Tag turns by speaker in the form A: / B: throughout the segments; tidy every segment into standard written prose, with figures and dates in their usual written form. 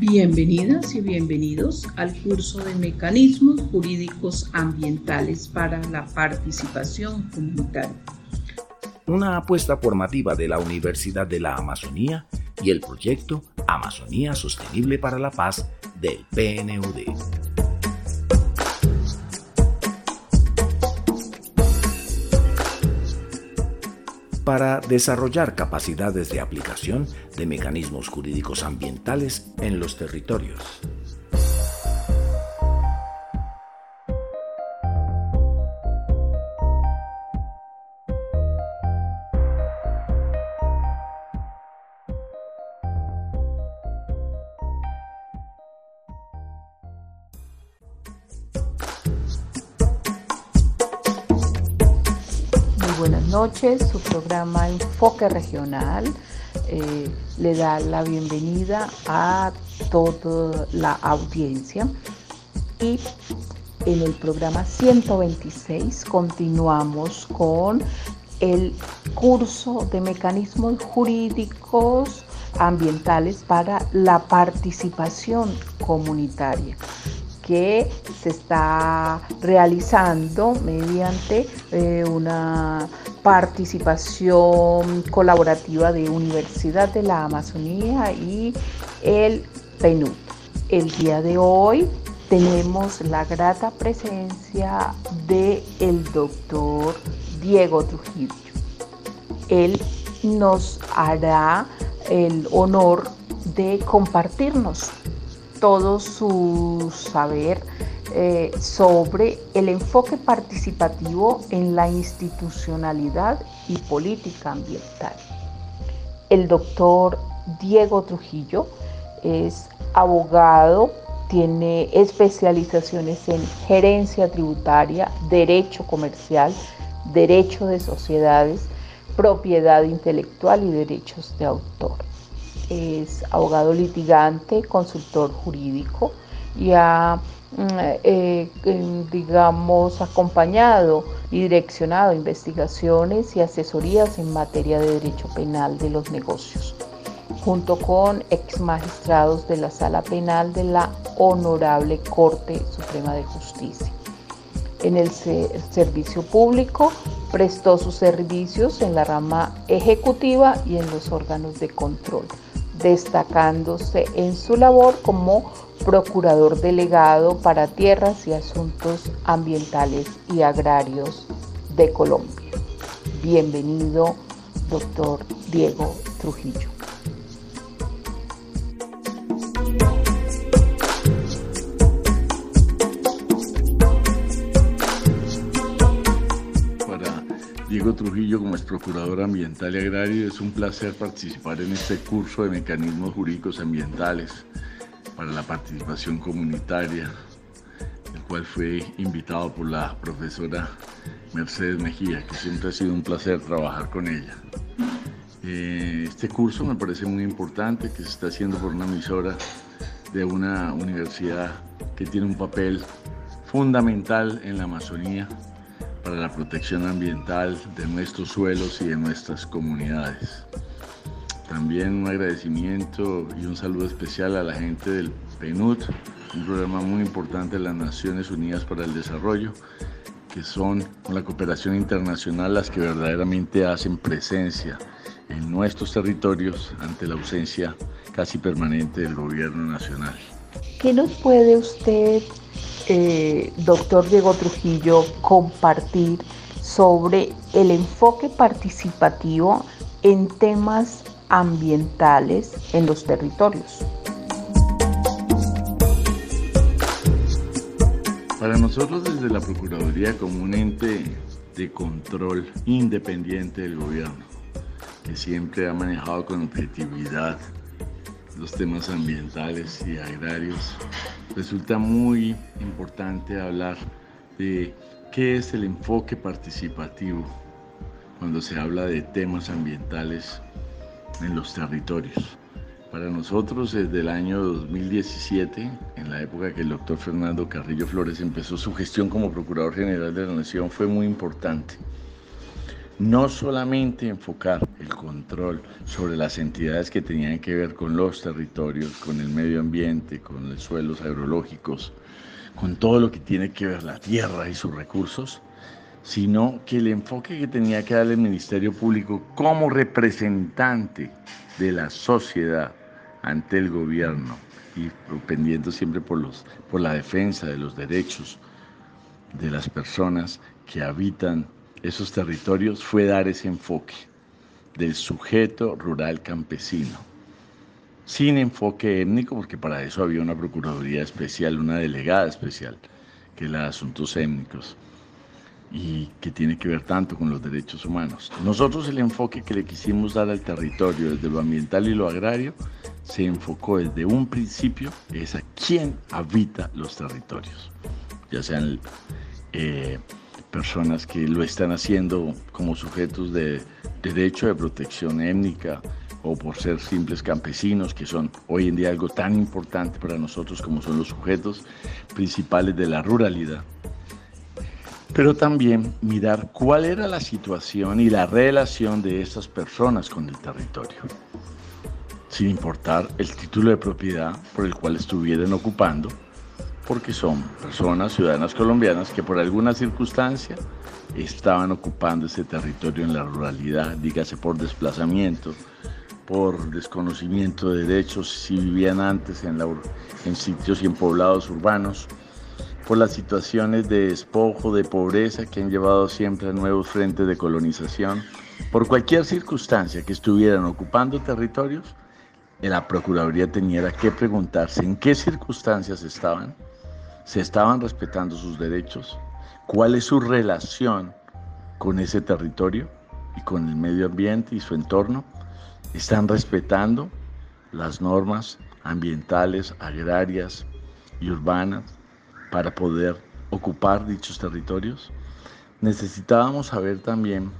A: Bienvenidas y bienvenidos al curso de Mecanismos Jurídicos Ambientales para la Participación Comunitaria.
B: Una apuesta formativa de la Universidad de la Amazonía y el proyecto Amazonía Sostenible para la Paz del PNUD. Para desarrollar capacidades de aplicación de mecanismos jurídicos ambientales en los territorios.
C: Buenas noches, su programa Enfoque Regional le da la bienvenida a toda la audiencia y en el programa 126 continuamos con el curso de mecanismos jurídicos ambientales para la participación comunitaria, que se está realizando mediante una participación colaborativa de Universidad de la Amazonía y el PNUD. El día de hoy tenemos la grata presencia del doctor Diego Trujillo. Él nos hará el honor de compartirnos todo su saber sobre el enfoque participativo en la institucionalidad y política ambiental. El doctor Diego Trujillo es abogado, tiene especializaciones en gerencia tributaria, derecho comercial, derecho de sociedades, propiedad intelectual y derechos de autor. Es abogado litigante, consultor jurídico y ha, acompañado y direccionado investigaciones y asesorías en materia de derecho penal de los negocios, junto con ex magistrados de la Sala Penal de la Honorable Corte Suprema de Justicia. En el servicio público prestó sus servicios en la rama ejecutiva y en los órganos de control, destacándose en su labor como procurador delegado para tierras y asuntos ambientales y agrarios de Colombia. Bienvenido, doctor Diego Trujillo.
D: Diego Trujillo, como ex procurador ambiental y agrario, es un placer participar en este curso de mecanismos jurídicos ambientales para la participación comunitaria, el cual fue invitado por la profesora Mercedes Mejía, que siempre ha sido un placer trabajar con ella. Este curso me parece muy importante, que se está haciendo por una emisora de una universidad que tiene un papel fundamental en la Amazonía para la protección ambiental de nuestros suelos y de nuestras comunidades. También un agradecimiento y un saludo especial a la gente del PNUD, un programa muy importante de las Naciones Unidas para el Desarrollo, que son con la cooperación internacional las que verdaderamente hacen presencia en nuestros territorios ante la ausencia casi permanente del gobierno nacional.
C: ¿Qué nos puede usted, doctor Diego Trujillo, compartir sobre el enfoque participativo en temas ambientales en los territorios?
D: Para nosotros, desde la Procuraduría, como un ente de control independiente del gobierno, que siempre ha manejado con objetividad los temas ambientales y agrarios, resulta muy importante hablar de qué es el enfoque participativo cuando se habla de temas ambientales en los territorios. Para nosotros, desde el año 2017, en la época que el doctor Fernando Carrillo Flores empezó su gestión como Procurador General de la Nación, fue muy importante no solamente enfocar el control sobre las entidades que tenían que ver con los territorios, con el medio ambiente, con los suelos agrológicos, con todo lo que tiene que ver la tierra y sus recursos, sino que el enfoque que tenía que dar el Ministerio Público como representante de la sociedad ante el gobierno y pendiendo siempre por la defensa de los derechos de las personas que habitan esos territorios, fue dar ese enfoque del sujeto rural campesino, sin enfoque étnico, porque para eso había una procuraduría especial, una delegada especial, que es la de asuntos étnicos, y que tiene que ver tanto con los derechos humanos. Nosotros el enfoque que le quisimos dar al territorio desde lo ambiental y lo agrario se enfocó desde un principio es a quién habita los territorios, ya sean personas que lo están haciendo como sujetos de derecho de protección étnica o por ser simples campesinos, que son hoy en día algo tan importante para nosotros como son los sujetos principales de la ruralidad. Pero también mirar cuál era la situación y la relación de estas personas con el territorio, sin importar el título de propiedad por el cual estuvieran ocupando, porque son personas, ciudadanas colombianas, que por alguna circunstancia estaban ocupando ese territorio en la ruralidad, dígase por desplazamiento, por desconocimiento de derechos, si vivían antes en sitios y en poblados urbanos, por las situaciones de despojo, de pobreza que han llevado siempre a nuevos frentes de colonización, por cualquier circunstancia que estuvieran ocupando territorios, la Procuraduría tenía que preguntarse en qué circunstancias estaban, se estaban respetando sus derechos, cuál es su relación con ese territorio y con el medio ambiente y su entorno, están respetando las normas ambientales, agrarias y urbanas, para poder ocupar dichos territorios. Necesitábamos saber también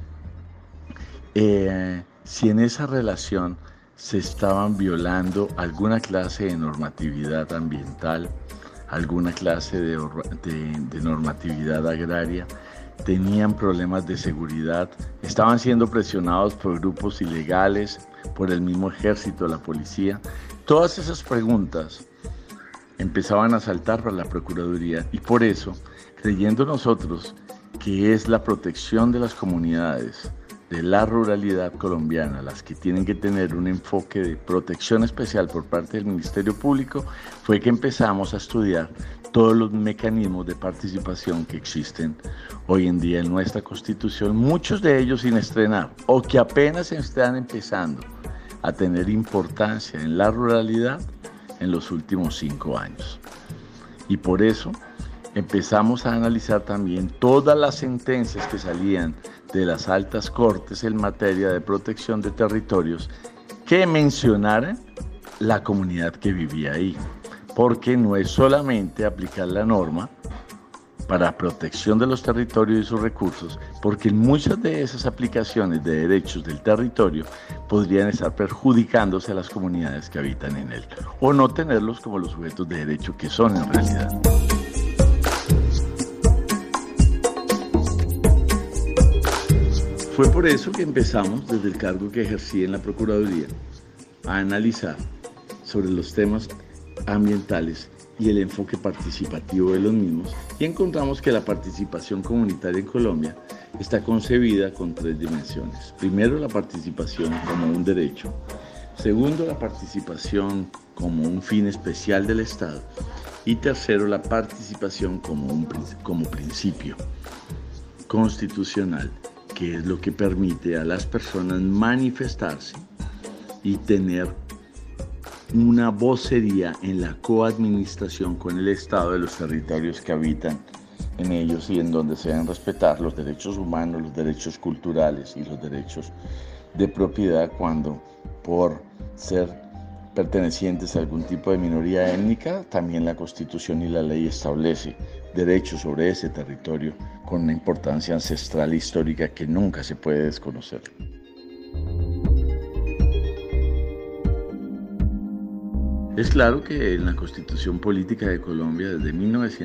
D: si en esa relación se estaban violando alguna clase de normatividad ambiental, alguna clase de normatividad agraria, tenían problemas de seguridad, estaban siendo presionados por grupos ilegales, por el mismo ejército, la policía. Todas esas preguntas empezaban a saltar para la Procuraduría y por eso, creyendo nosotros que es la protección de las comunidades, de la ruralidad colombiana, las que tienen que tener un enfoque de protección especial por parte del Ministerio Público, fue que empezamos a estudiar todos los mecanismos de participación que existen hoy en día en nuestra Constitución, muchos de ellos sin estrenar o que apenas están empezando a tener importancia en la ruralidad en los últimos 5 años. Y por eso empezamos a analizar también todas las sentencias que salían de las altas cortes en materia de protección de territorios que mencionaran la comunidad que vivía ahí, porque no es solamente aplicar la norma para protección de los territorios y sus recursos, porque muchas de esas aplicaciones de derechos del territorio podrían estar perjudicándose a las comunidades que habitan en él, o no tenerlos como los sujetos de derecho que son en realidad. Fue por eso que empezamos, desde el cargo que ejercí en la Procuraduría, a analizar sobre los temas ambientales y el enfoque participativo de los mismos, y encontramos que la participación comunitaria en Colombia está concebida con 3 dimensiones. Primero, la participación como un derecho. Segundo, la participación como un fin especial del Estado. Y tercero, la participación como principio constitucional, que es lo que permite a las personas manifestarse y tener una vocería en la coadministración con el Estado de los territorios que habitan en ellos y en donde se deben respetar los derechos humanos, los derechos culturales y los derechos de propiedad cuando por ser pertenecientes a algún tipo de minoría étnica, también la Constitución y la ley establece derechos sobre ese territorio con una importancia ancestral histórica que nunca se puede desconocer. Es claro que en la Constitución Política de Colombia desde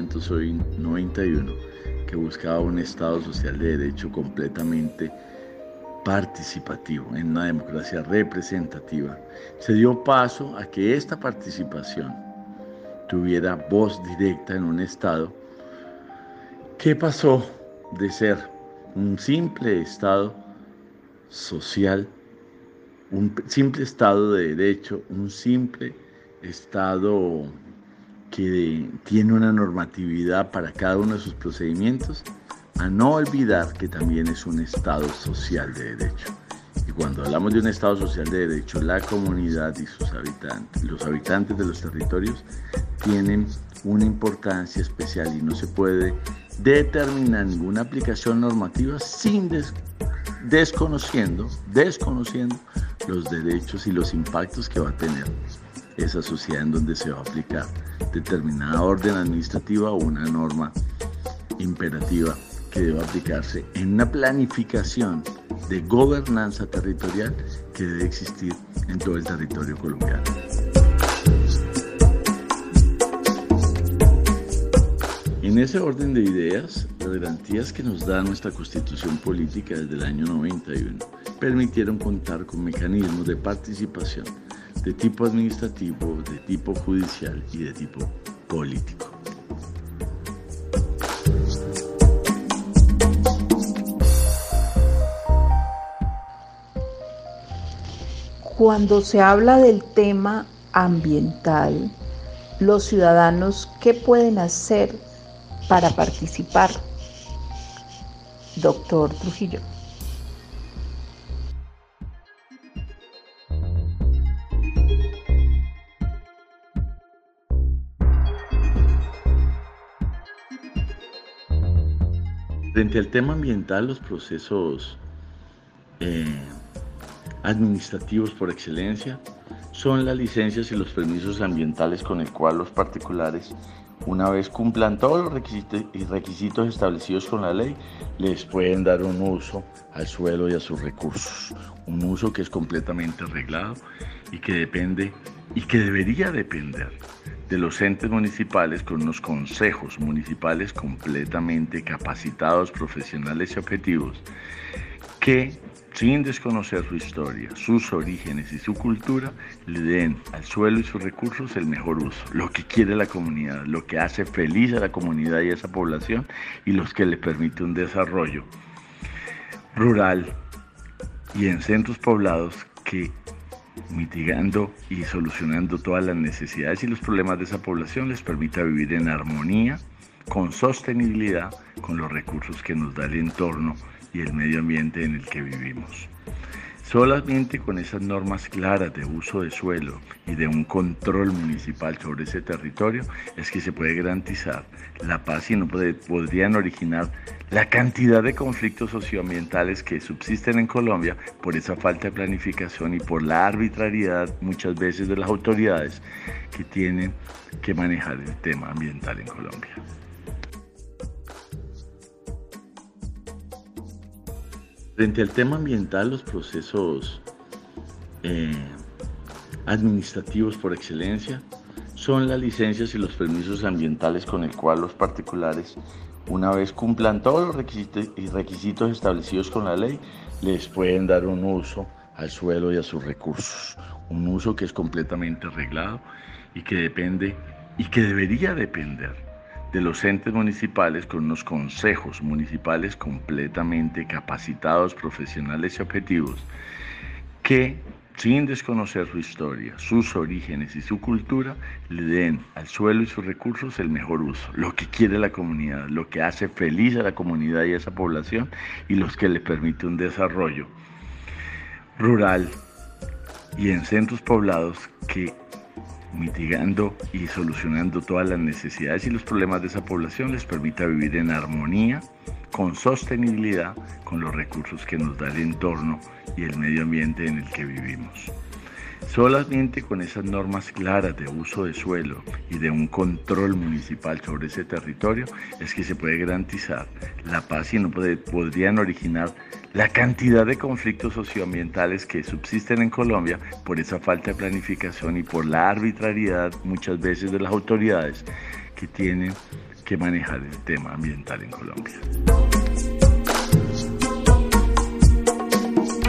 D: 1991, que buscaba un Estado social de derecho completamente participativo, en una democracia representativa, se dio paso a que esta participación tuviera voz directa en un Estado que pasó de ser un simple Estado social, un simple Estado de derecho, un simple Estado que tiene una normatividad para cada uno de sus procedimientos, a no olvidar que también es un Estado social de derecho. Y cuando hablamos de un Estado social de derecho, la comunidad y sus habitantes, los habitantes de los territorios, tienen una importancia especial y no se puede determinar ninguna aplicación normativa sin desconociendo los derechos y los impactos que va a tener esa sociedad en donde se va a aplicar determinada orden administrativa o una norma imperativa que debe aplicarse en una planificación de gobernanza territorial que debe existir en todo el territorio colombiano. En ese orden de ideas, las garantías que nos da nuestra Constitución Política desde el año 91 permitieron contar con mecanismos de participación de tipo administrativo, de tipo judicial y de tipo político.
C: Cuando se habla del tema ambiental, los ciudadanos, ¿qué pueden hacer para participar? Doctor Trujillo.
D: Frente al tema ambiental, los procesos administrativos por excelencia son las licencias y los permisos ambientales con el cual los particulares, una vez cumplan todos los requisitos establecidos con la ley, les pueden dar un uso al suelo y a sus recursos, un uso que es completamente reglado y que depende y que debería depender de los entes municipales con unos consejos municipales completamente capacitados, profesionales y objetivos que, sin desconocer su historia, sus orígenes y su cultura, le den al suelo y sus recursos el mejor uso, lo que quiere la comunidad, lo que hace feliz a la comunidad y a esa población y los que le permite un desarrollo rural y en centros poblados que, mitigando y solucionando todas las necesidades y los problemas de esa población, les permita vivir en armonía, con sostenibilidad, con los recursos que nos da el entorno y el medio ambiente en el que vivimos. Solamente con esas normas claras de uso de suelo y de un control municipal sobre ese territorio es que se puede garantizar la paz y no podrían originar la cantidad de conflictos socioambientales que subsisten en Colombia por esa falta de planificación y por la arbitrariedad muchas veces de las autoridades que tienen que manejar el tema ambiental en Colombia. Frente al tema ambiental, los procesos administrativos por excelencia son las licencias y los permisos ambientales con el cual los particulares, una vez cumplan todos los requisitos establecidos con la ley, les pueden dar un uso al suelo y a sus recursos, un uso que es completamente reglado y que depende y que debería depender de los entes municipales con unos consejos municipales completamente capacitados, profesionales y objetivos que, sin desconocer su historia, sus orígenes y su cultura, le den al suelo y sus recursos el mejor uso, lo que quiere la comunidad, lo que hace feliz a la comunidad y a esa población y los que le permite un desarrollo rural y en centros poblados que, mitigando y solucionando todas las necesidades y los problemas de esa población, les permita vivir en armonía, con sostenibilidad, con los recursos que nos da el entorno y el medio ambiente en el que vivimos. Solamente con esas normas claras de uso de suelo y de un control municipal sobre ese territorio es que se puede garantizar la paz y no podrían originar la cantidad de conflictos socioambientales que subsisten en Colombia por esa falta de planificación y por la arbitrariedad muchas veces de las autoridades que tienen que manejar el tema ambiental en Colombia.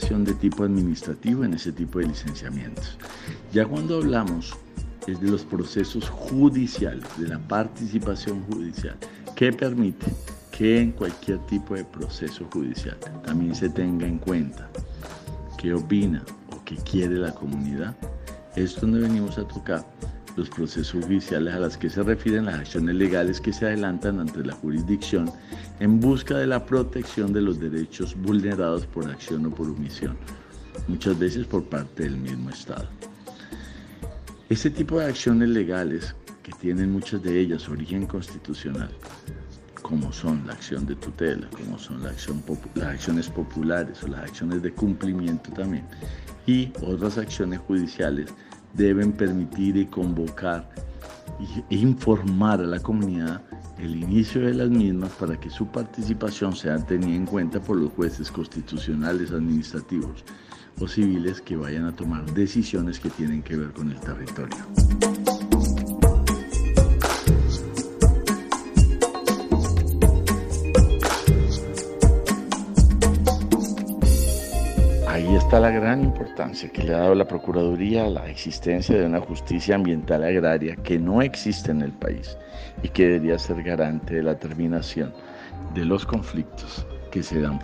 D: participación de tipo administrativo en ese tipo de licenciamientos. Ya cuando hablamos es de los procesos judiciales, de la participación judicial, que permite que en cualquier tipo de proceso judicial también se tenga en cuenta qué opina o qué quiere la comunidad. Es donde venimos a tocar los procesos judiciales a los que se refieren las acciones legales que se adelantan ante la jurisdicción en busca de la protección de los derechos vulnerados por acción o por omisión, muchas veces por parte del mismo Estado. Este tipo de acciones legales, que tienen muchas de ellas origen constitucional, como son la acción de tutela, como son las acciones populares o las acciones de cumplimiento también, y otras acciones judiciales, deben permitir y convocar e informar a la comunidad el inicio de las mismas para que su participación sea tenida en cuenta por los jueces constitucionales, administrativos o civiles que vayan a tomar decisiones que tienen que ver con el territorio. Ahí está la gran importancia que le ha dado la Procuraduría a la existencia de una justicia ambiental agraria que no existe en el país y que debería ser garante de la terminación de los conflictos que se dan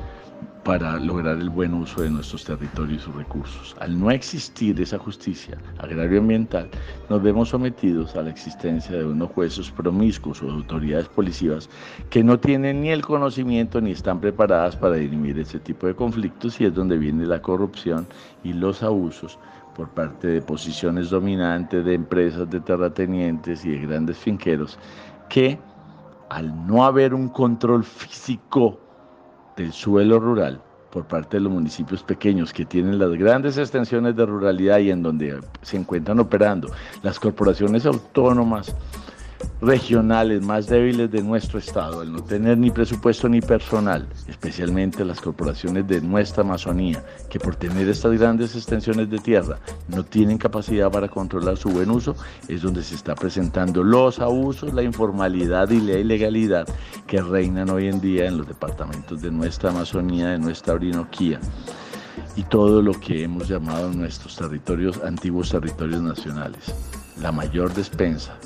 D: para lograr el buen uso de nuestros territorios y sus recursos. Al no existir esa justicia agrario-ambiental, nos vemos sometidos a la existencia de unos jueces promiscuos o autoridades policivas que no tienen ni el conocimiento ni están preparadas para dirimir ese tipo de conflictos, y es donde viene la corrupción y los abusos por parte de posiciones dominantes, de empresas, de terratenientes y de grandes finqueros, que al no haber un control físico del suelo rural por parte de los municipios pequeños que tienen las grandes extensiones de ruralidad y en donde se encuentran operando las corporaciones autónomas regionales más débiles de nuestro estado, al no tener ni presupuesto ni personal, especialmente las corporaciones de nuestra Amazonía, que por tener estas grandes extensiones de tierra no tienen capacidad para controlar su buen uso, es donde se está presentando los abusos, la informalidad y la ilegalidad que reinan hoy en día en los departamentos de nuestra Amazonía, de nuestra Orinoquía y todo lo que hemos llamado nuestros territorios, antiguos territorios nacionales. La mayor despensa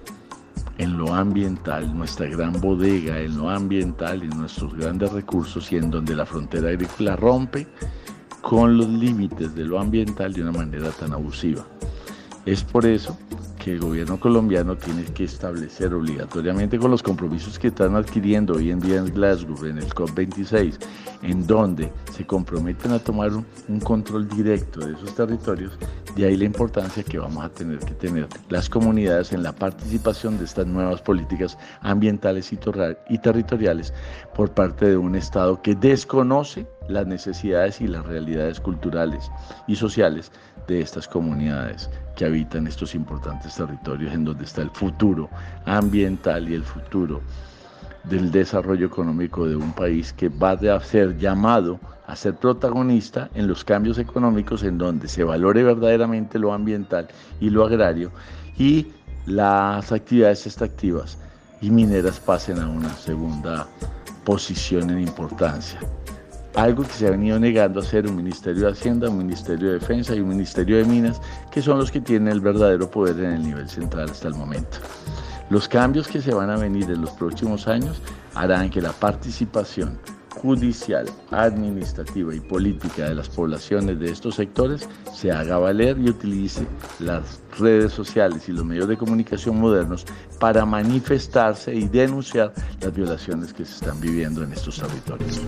D: en lo ambiental, nuestra gran bodega en lo ambiental y nuestros grandes recursos, y en donde la frontera agrícola rompe con los límites de lo ambiental de una manera tan abusiva. Es por eso que el gobierno colombiano tiene que establecer obligatoriamente, con los compromisos que están adquiriendo hoy en día en Glasgow, en el COP26, en donde se comprometen a tomar un control directo de esos territorios. De ahí la importancia que vamos a tener que tener las comunidades en la participación de estas nuevas políticas ambientales y territoriales por parte de un Estado que desconoce las necesidades y las realidades culturales y sociales de estas comunidades que habitan estos importantes territorios, en donde está el futuro ambiental y el futuro del desarrollo económico de un país que va a ser llamado a ser protagonista en los cambios económicos, en donde se valore verdaderamente lo ambiental y lo agrario, y las actividades extractivas y mineras pasen a una segunda posición en importancia. Algo que se ha venido negando a ser un Ministerio de Hacienda, un Ministerio de Defensa y un Ministerio de Minas, que son los que tienen el verdadero poder en el nivel central hasta el momento. Los cambios que se van a venir en los próximos años harán que la participación judicial, administrativa y política de las poblaciones de estos sectores se haga valer y utilice las redes sociales y los medios de comunicación modernos para manifestarse y denunciar las violaciones que se están viviendo en estos territorios.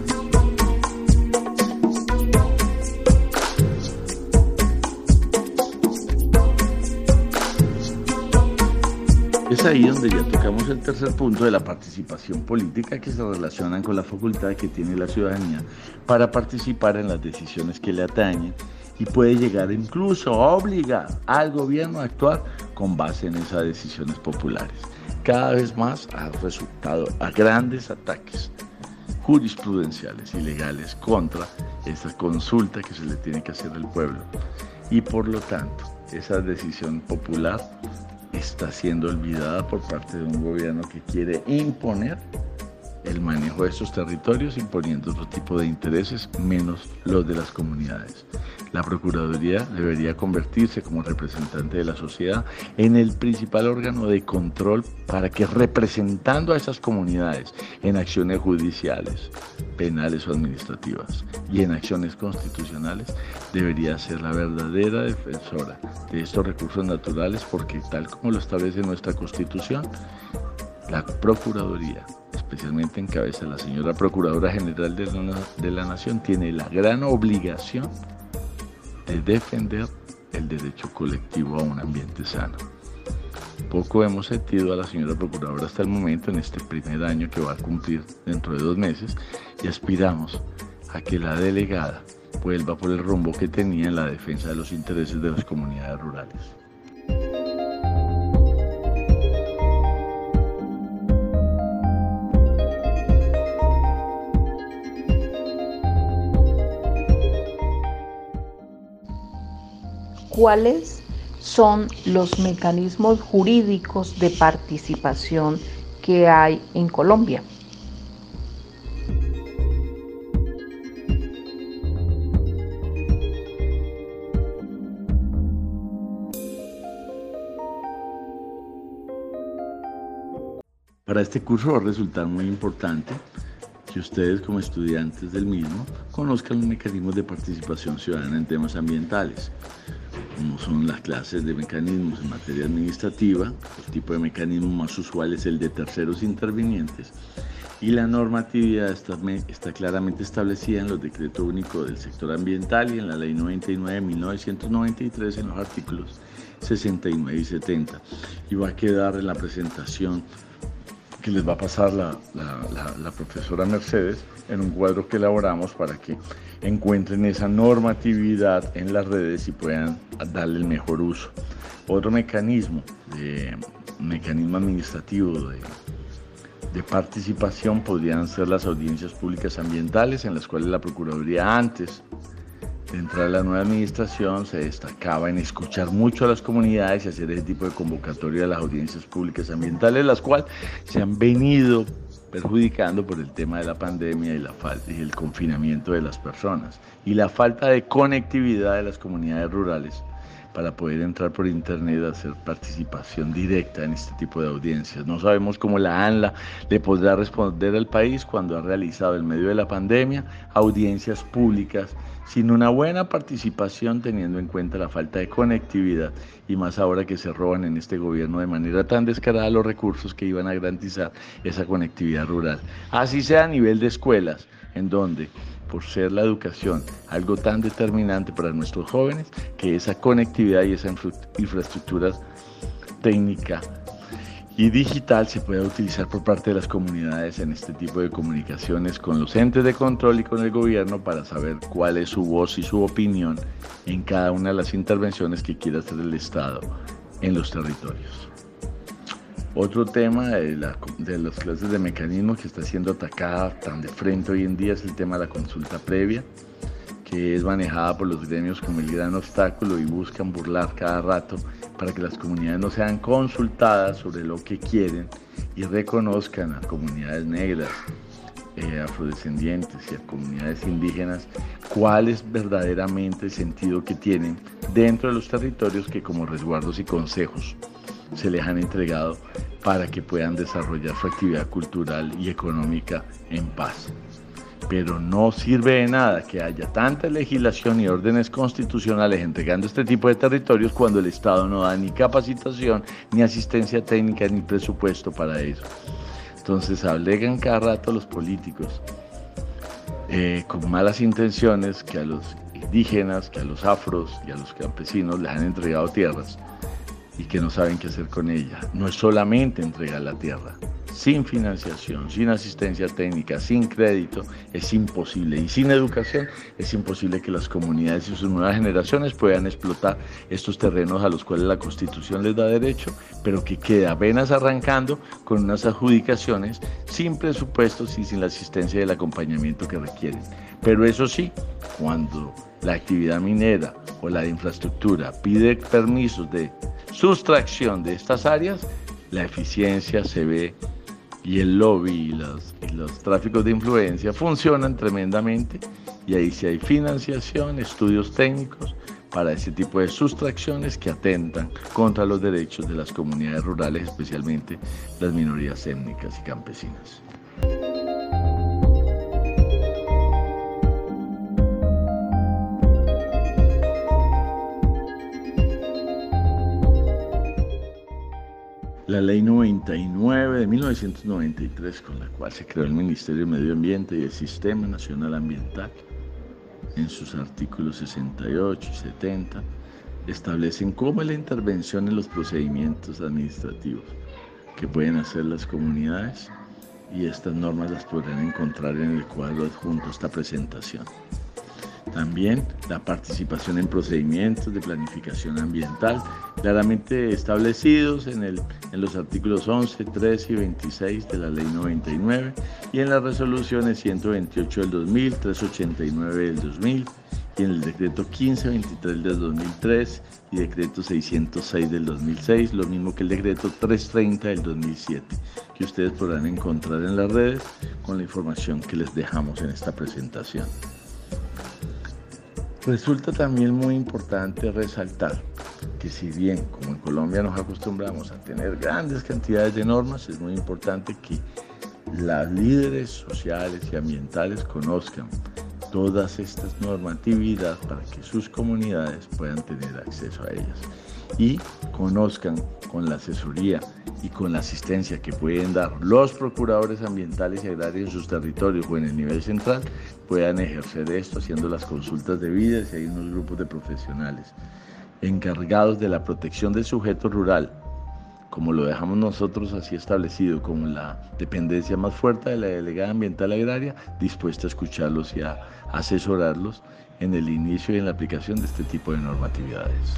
D: Es ahí donde ya tocamos el tercer punto de la participación política, que se relacionan con la facultad que tiene la ciudadanía para participar en las decisiones que le atañen, y puede llegar incluso a obligar al gobierno a actuar con base en esas decisiones populares. Cada vez más ha resultado a grandes ataques jurisprudenciales y legales contra esa consulta que se le tiene que hacer al pueblo, y por lo tanto esa decisión popular está siendo olvidada por parte de un gobierno que quiere imponer el manejo de estos territorios imponiendo otro tipo de intereses menos los de las comunidades. La Procuraduría debería convertirse como representante de la sociedad en el principal órgano de control para que, representando a esas comunidades en acciones judiciales, penales o administrativas y en acciones constitucionales, debería ser la verdadera defensora de estos recursos naturales, porque tal como lo establece nuestra Constitución, la Procuraduría, especialmente en cabeza de la señora Procuradora General de la Nación, tiene la gran obligación de defender el derecho colectivo a un ambiente sano. Poco hemos sentido a la señora Procuradora hasta el momento en este primer año que va a cumplir dentro de 2 meses, y aspiramos a que la delegada vuelva por el rumbo que tenía en la defensa de los intereses de las comunidades rurales.
C: ¿Cuáles son los mecanismos jurídicos de participación que hay en Colombia?
D: Para este curso va a resultar muy importante que ustedes, como estudiantes del mismo, conozcan los mecanismos de participación ciudadana en temas ambientales, como son las clases de mecanismos en materia administrativa. El tipo de mecanismo más usual es el de terceros intervinientes, y la normatividad está claramente establecida en los decretos únicos del sector ambiental y en la Ley 99 de 1993 en los artículos 69 y 70. Y va a quedar en la presentación que les va a pasar la profesora Mercedes en un cuadro que elaboramos para que encuentren esa normatividad en las redes y puedan darle el mejor uso. Otro mecanismo administrativo de participación podrían ser las audiencias públicas ambientales, en las cuales la Procuraduría, antes de entrar a la nueva administración, se destacaba en escuchar mucho a las comunidades y hacer ese tipo de convocatoria a las audiencias públicas ambientales, las cuales se han venido perjudicando por el tema de la pandemia y el confinamiento de las personas y la falta de conectividad de las comunidades rurales para poder entrar por internet a hacer participación directa en este tipo de audiencias. No sabemos cómo la ANLA le podrá responder al país cuando ha realizado en medio de la pandemia audiencias públicas sin una buena participación, teniendo en cuenta la falta de conectividad, y más ahora que se roban en este gobierno de manera tan descarada los recursos que iban a garantizar esa conectividad rural. Así sea a nivel de escuelas, en donde, por ser la educación algo tan determinante para nuestros jóvenes, que esa conectividad y esa infraestructura técnica y digital se pueda utilizar por parte de las comunidades en este tipo de comunicaciones con los entes de control y con el gobierno, para saber cuál es su voz y su opinión en cada una de las intervenciones que quiera hacer el Estado en los territorios. Otro tema de las clases de mecanismos que está siendo atacada tan de frente hoy en día es el tema de la consulta previa, que es manejada por los gremios como el gran obstáculo y buscan burlar cada rato para que las comunidades no sean consultadas sobre lo que quieren y reconozcan a comunidades negras, afrodescendientes y a comunidades indígenas cuál es verdaderamente el sentido que tienen dentro de los territorios que como resguardos y consejos se les han entregado para que puedan desarrollar su actividad cultural y económica en paz. Pero no sirve de nada que haya tanta legislación y órdenes constitucionales entregando este tipo de territorios cuando el Estado no da ni capacitación, ni asistencia técnica, ni presupuesto para eso. Entonces alegan cada rato los políticos con malas intenciones que a los indígenas, que a los afros y a los campesinos les han entregado tierras y que no saben qué hacer con ella. No es solamente entregar la tierra. Sin financiación, sin asistencia técnica, sin crédito, es imposible. Y sin educación, es imposible que las comunidades y sus nuevas generaciones puedan explotar estos terrenos a los cuales la Constitución les da derecho, pero que queda apenas arrancando con unas adjudicaciones sin presupuestos y sin la asistencia y el acompañamiento que requieren. Pero eso sí, cuando la actividad minera o la de infraestructura pide permisos de sustracción de estas áreas, la eficiencia se ve y el lobby y los tráficos de influencia funcionan tremendamente, y ahí sí hay financiación, estudios técnicos para ese tipo de sustracciones que atentan contra los derechos de las comunidades rurales, especialmente las minorías étnicas y campesinas. La Ley 99 de 1993, con la cual se creó el Ministerio de Medio Ambiente y el Sistema Nacional Ambiental, en sus artículos 68 y 70, establecen cómo es la intervención en los procedimientos administrativos que pueden hacer las comunidades, y estas normas las podrán encontrar en el cuadro adjunto a esta presentación. También la participación en procedimientos de planificación ambiental, claramente establecidos en los artículos 11, 13 y 26 de la Ley 99 y en las resoluciones 128 del 2000, 389 del 2000 y en el decreto 1523 del 2003 y decreto 606 del 2006, lo mismo que el decreto 330 del 2007, que ustedes podrán encontrar en las redes con la información que les dejamos en esta presentación. Resulta también muy importante resaltar que si bien como en Colombia nos acostumbramos a tener grandes cantidades de normas, es muy importante que las líderes sociales y ambientales conozcan todas estas normatividades para que sus comunidades puedan tener acceso a ellas y conozcan con la asesoría y con la asistencia que pueden dar los procuradores ambientales y agrarios en sus territorios o en el nivel central, puedan ejercer esto haciendo las consultas debidas, y hay unos grupos de profesionales encargados de la protección del sujeto rural, como lo dejamos nosotros así establecido como la dependencia más fuerte de la Delegada Ambiental Agraria, dispuesta a escucharlos y a asesorarlos en el inicio y en la aplicación de este tipo de normatividades.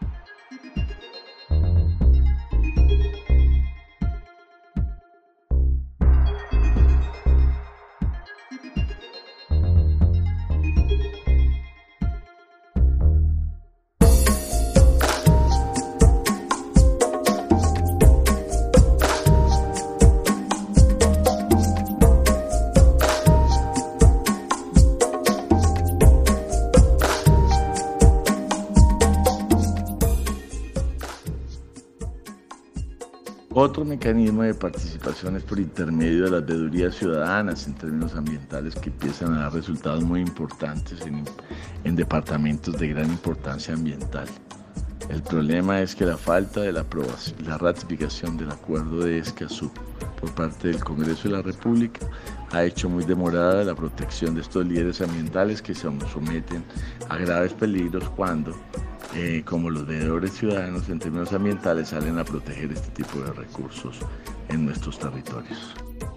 D: Otro mecanismo de participación es por intermedio de las veedurías ciudadanas en términos ambientales, que empiezan a dar resultados muy importantes en departamentos de gran importancia ambiental. El problema es que la falta de la ratificación del Acuerdo de Escazú por parte del Congreso de la República ha hecho muy demorada la protección de estos líderes ambientales, que se someten a graves peligros cuando como los veedores ciudadanos en términos ambientales salen a proteger este tipo de recursos en nuestros territorios.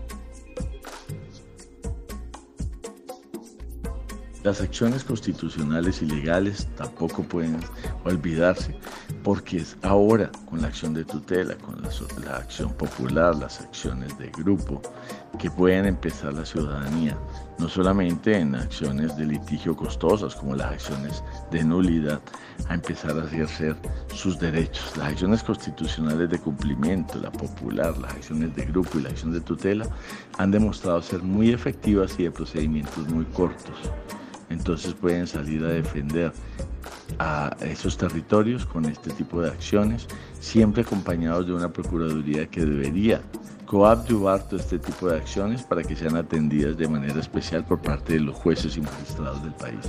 D: Las acciones constitucionales y legales tampoco pueden olvidarse, porque es ahora con la acción de tutela, con la acción popular, las acciones de grupo, que pueden empezar la ciudadanía, no solamente en acciones de litigio costosas como las acciones de nulidad, a empezar a ejercer sus derechos. Las acciones constitucionales de cumplimiento, la popular, las acciones de grupo y la acción de tutela han demostrado ser muy efectivas y de procedimientos muy cortos. Entonces pueden salir a defender a esos territorios con este tipo de acciones, siempre acompañados de una procuraduría que debería coadyuvar todo este tipo de acciones para que sean atendidas de manera especial por parte de los jueces y magistrados del país.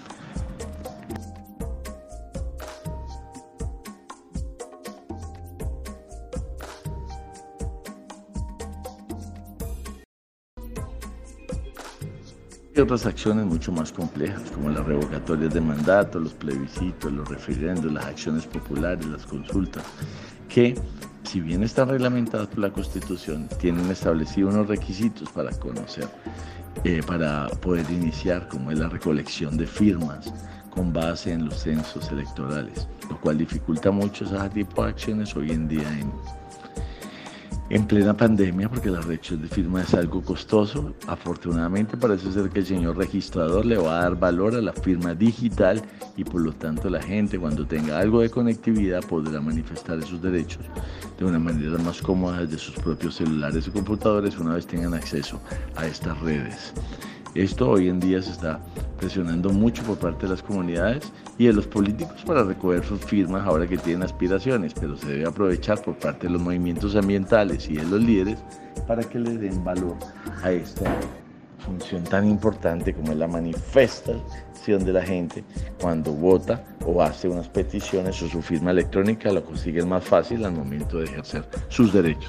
D: Y otras acciones mucho más complejas, como las revocatorias de mandato, los plebiscitos, los referendos, las acciones populares, las consultas, que, si bien están reglamentadas por la Constitución, tienen establecidos unos requisitos para conocer, para poder iniciar, como es la recolección de firmas con base en los censos electorales, lo cual dificulta mucho ese tipo de acciones hoy en día en plena pandemia, porque la reacción de firma es algo costoso. Afortunadamente parece ser que el señor registrador le va a dar valor a la firma digital y por lo tanto la gente, cuando tenga algo de conectividad, podrá manifestar esos derechos de una manera más cómoda desde sus propios celulares o computadores una vez tengan acceso a estas redes. Esto hoy en día se está presionando mucho por parte de las comunidades y de los políticos para recoger sus firmas ahora que tienen aspiraciones, pero se debe aprovechar por parte de los movimientos ambientales y de los líderes para que le den valor a esta función tan importante como es la manifestación de la gente cuando vota o hace unas peticiones o su firma electrónica lo consiguen más fácil al momento de ejercer sus derechos.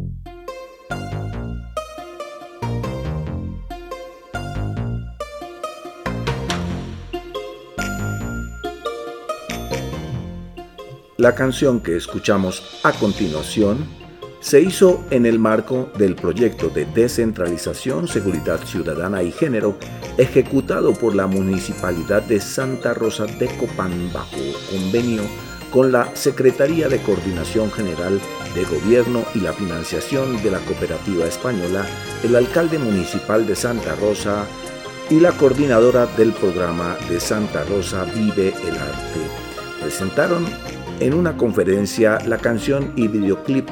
B: La canción que escuchamos a continuación se hizo en el marco del proyecto de descentralización, seguridad ciudadana y género ejecutado por la Municipalidad de Santa Rosa de Copán bajo convenio con la Secretaría de Coordinación General de Gobierno y la financiación de la Cooperativa Española, el alcalde municipal de Santa Rosa y la coordinadora del programa de Santa Rosa Vive el Arte. Presentaron en una conferencia la canción y videoclip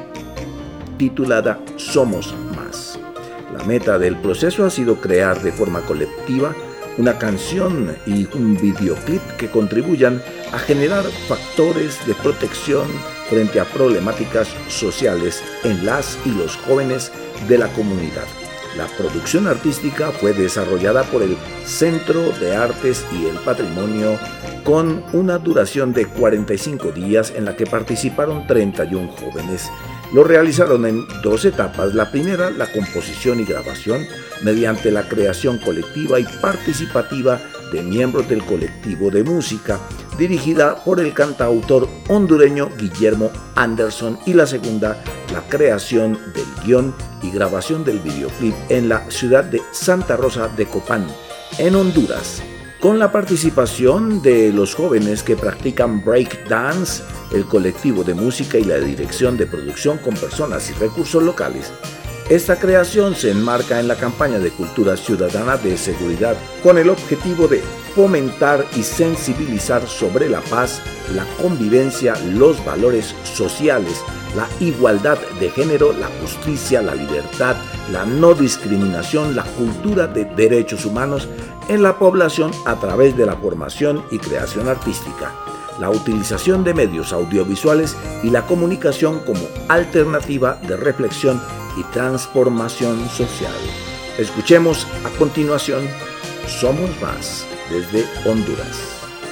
B: titulada Somos Más. La meta del proceso ha sido crear de forma colectiva una canción y un videoclip que contribuyan a generar factores de protección frente a problemáticas sociales en las y los jóvenes de la comunidad. La producción artística fue desarrollada por el Centro de Artes y el Patrimonio con una duración de 45 días en la que participaron 31 jóvenes. Lo realizaron en 2 etapas. La primera, la composición y grabación, mediante la creación colectiva y participativa de miembros del colectivo de música, dirigida por el cantautor hondureño Guillermo Anderson, y la segunda, la creación del guión y grabación del videoclip en la ciudad de Santa Rosa de Copán, en Honduras, con la participación de los jóvenes que practican break dance, el colectivo de música y la dirección de producción con personas y recursos locales. Esta creación se enmarca en la campaña de cultura ciudadana de seguridad con el objetivo de fomentar y sensibilizar sobre la paz, la convivencia, los valores sociales, la igualdad de género, la justicia, la libertad, la no discriminación, la cultura de derechos humanos en la población a través de la formación y creación artística, la utilización de medios audiovisuales y la comunicación como alternativa de reflexión y transformación social. Escuchemos a continuación Somos Más desde Honduras.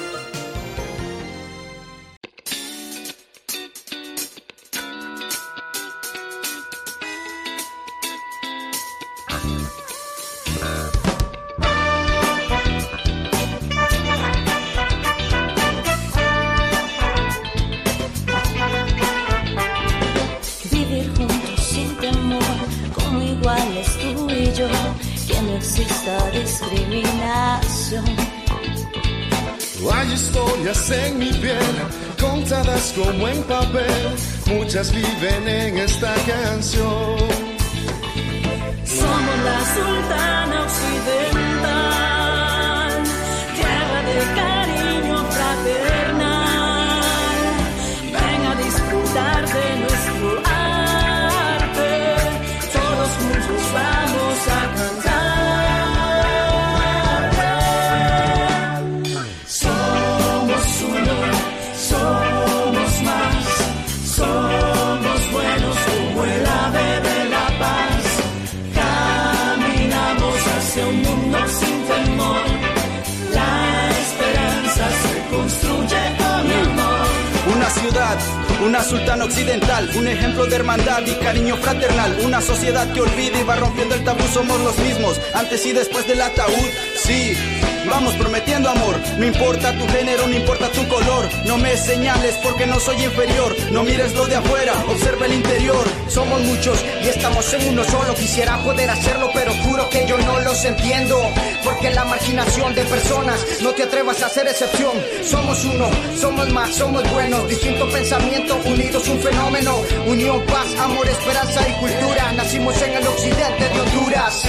E: Hay historias en mi piel, contadas como en papel, muchas viven en esta canción.
F: Somos la Sultana Occidental, tierra de cariño fraternal. Ven a disfrutar de nuestro arte, todos juntos vamos a cantar. Un mundo sin temor, la esperanza se construye con amor.
G: Una ciudad, una sultana occidental, un ejemplo de hermandad y cariño fraternal. Una sociedad que olvida y va rompiendo el tabú, somos los mismos, antes y después del ataúd. Sí, vamos prometiendo amor. No importa tu género, no importa tu color, no me señales porque no soy inferior. No mires lo de afuera, observa el interior.
H: Somos muchos y estamos en uno solo. Quisiera poder hacerlo, pero juro que yo no los entiendo. Porque la marginación de personas, no te atrevas a hacer excepción. Somos uno, somos más, somos buenos. Distinto pensamiento, unidos un fenómeno. Unión, paz, amor, esperanza y cultura. Nacimos en el occidente de Honduras.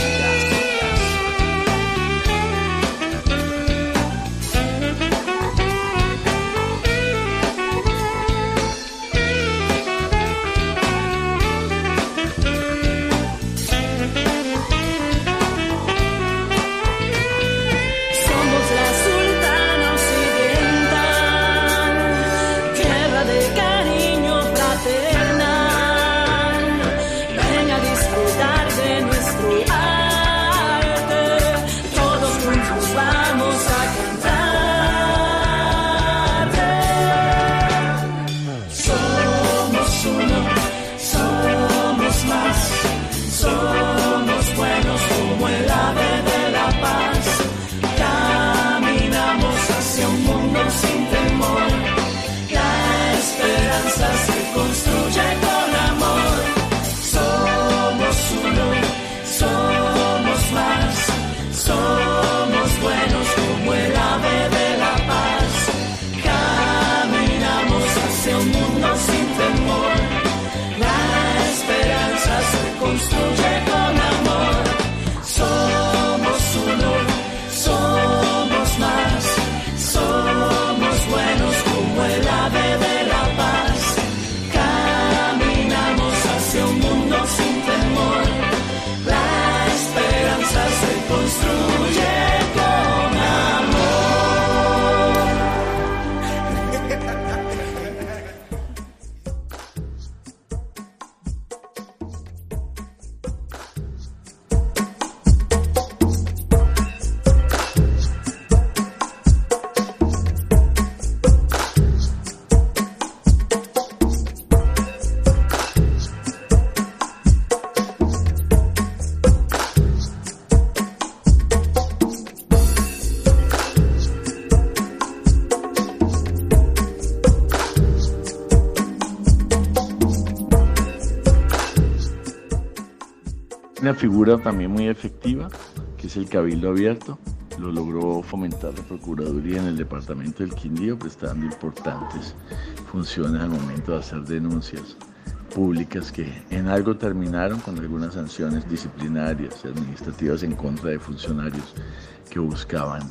D: Una figura también muy efectiva, que es el Cabildo Abierto, lo logró fomentar la Procuraduría en el departamento del Quindío, prestando importantes funciones al momento de hacer denuncias públicas que en algo terminaron con algunas sanciones disciplinarias y administrativas en contra de funcionarios que buscaban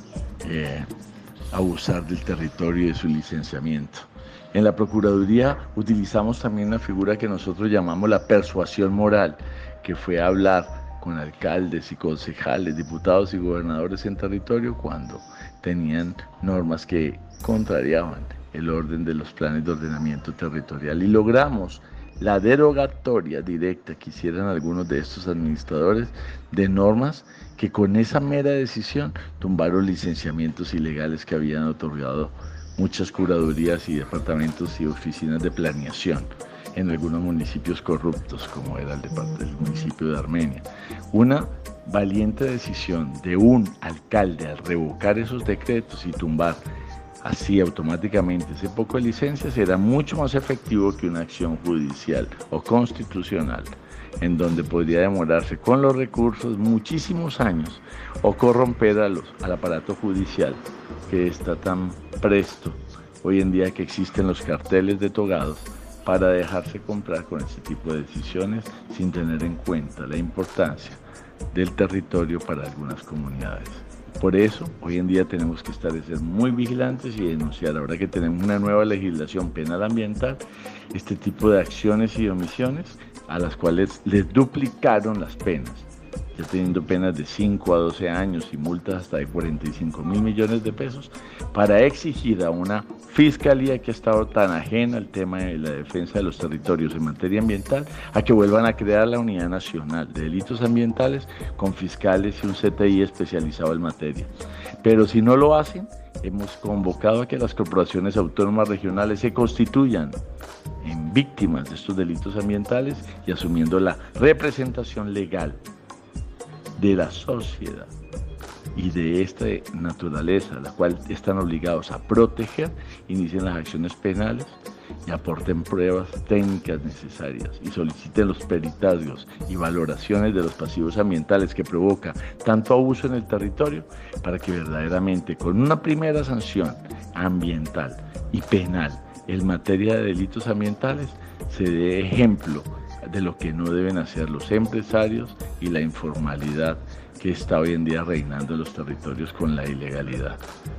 D: abusar del territorio y de su licenciamiento. En la Procuraduría utilizamos también una figura que nosotros llamamos la persuasión moral, que fue hablar con alcaldes y concejales, diputados y gobernadores en territorio cuando tenían normas que contrariaban el orden de los planes de ordenamiento territorial, y logramos la derogatoria directa que hicieran algunos de estos administradores de normas que con esa mera decisión tumbaron licenciamientos ilegales que habían otorgado muchas curadurías y departamentos y oficinas de planeación en algunos municipios corruptos, como era el municipio de Armenia. Una valiente decisión de un alcalde al revocar esos decretos y tumbar así automáticamente ese poco de licencias era mucho más efectivo que una acción judicial o constitucional, en donde podría demorarse con los recursos muchísimos años o corromper al aparato judicial, que está tan presto hoy en día que existen los carteles de togados para dejarse comprar con este tipo de decisiones sin tener en cuenta la importancia del territorio para algunas comunidades. Por eso, hoy en día tenemos que estar muy vigilantes y denunciar, ahora que tenemos una nueva legislación penal ambiental, este tipo de acciones y omisiones a las cuales les duplicaron las penas, ya teniendo penas de 5 a 12 años y multas hasta de 45.000 millones de pesos, para exigir a una fiscalía que ha estado tan ajena al tema de la defensa de los territorios en materia ambiental, a que vuelvan a crear la Unidad Nacional de Delitos Ambientales con fiscales y un CTI especializado en materia. Pero si no lo hacen, hemos convocado a que las corporaciones autónomas regionales se constituyan en víctimas de estos delitos ambientales y asumiendo la representación legal de la sociedad y de esta naturaleza, la cual están obligados a proteger, inicien las acciones penales y aporten pruebas técnicas necesarias y soliciten los peritazgos y valoraciones de los pasivos ambientales que provoca tanto abuso en el territorio, para que verdaderamente con una primera sanción ambiental y penal en materia de delitos ambientales se dé ejemplo de lo que no deben hacer los empresarios y la informalidad que está hoy en día reinando en los territorios con la ilegalidad.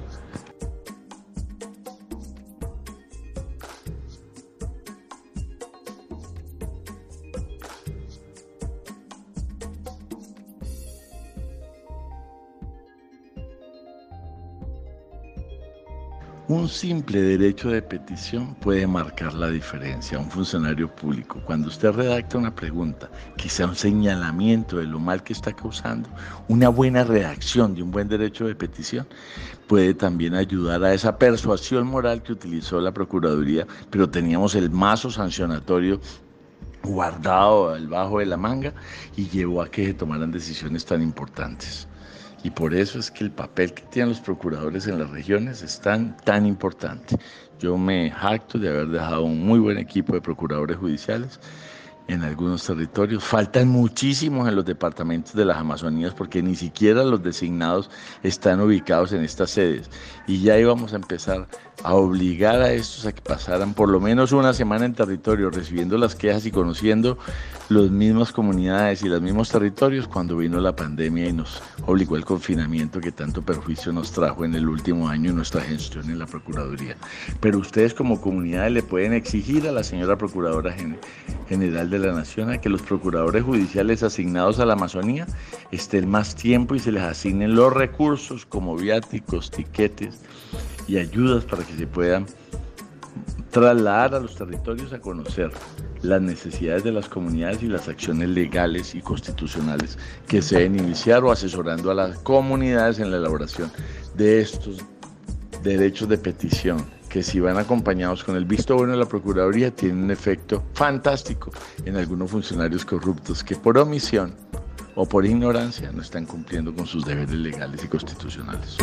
D: Un simple derecho de petición puede marcar la diferencia a un funcionario público. Cuando usted redacta una pregunta, quizá un señalamiento de lo mal que está causando, una buena redacción de un buen derecho de petición puede también ayudar a esa persuasión moral que utilizó la Procuraduría, pero teníamos el mazo sancionatorio guardado debajo de la manga y llevó a que se tomaran decisiones tan importantes. Y por eso es que el papel que tienen los procuradores en las regiones es tan importante. Yo me jacto de haber dejado un muy buen equipo de procuradores judiciales en algunos territorios. Faltan muchísimos en los departamentos de las Amazonías porque ni siquiera los designados están ubicados en estas sedes. Y ya íbamos a empezar a obligar a estos a que pasaran por lo menos una semana en territorio recibiendo las quejas y conociendo las mismas comunidades y los mismos territorios cuando vino la pandemia y nos obligó el confinamiento que tanto perjuicio nos trajo en el último año en nuestra gestión en la Procuraduría. Pero ustedes como comunidades le pueden exigir a la señora Procuradora General de la Nación a que los procuradores judiciales asignados a la Amazonía estén más tiempo y se les asignen los recursos como viáticos, tiquetes y ayudas para que se puedan trasladar a los territorios a conocer las necesidades de las comunidades y las acciones legales y constitucionales que se deben iniciar o asesorando a las comunidades en la elaboración de estos derechos de petición, que si van acompañados con el visto bueno de la Procuraduría tienen un efecto fantástico en algunos funcionarios corruptos que por omisión o por ignorancia no están cumpliendo con sus deberes legales y constitucionales.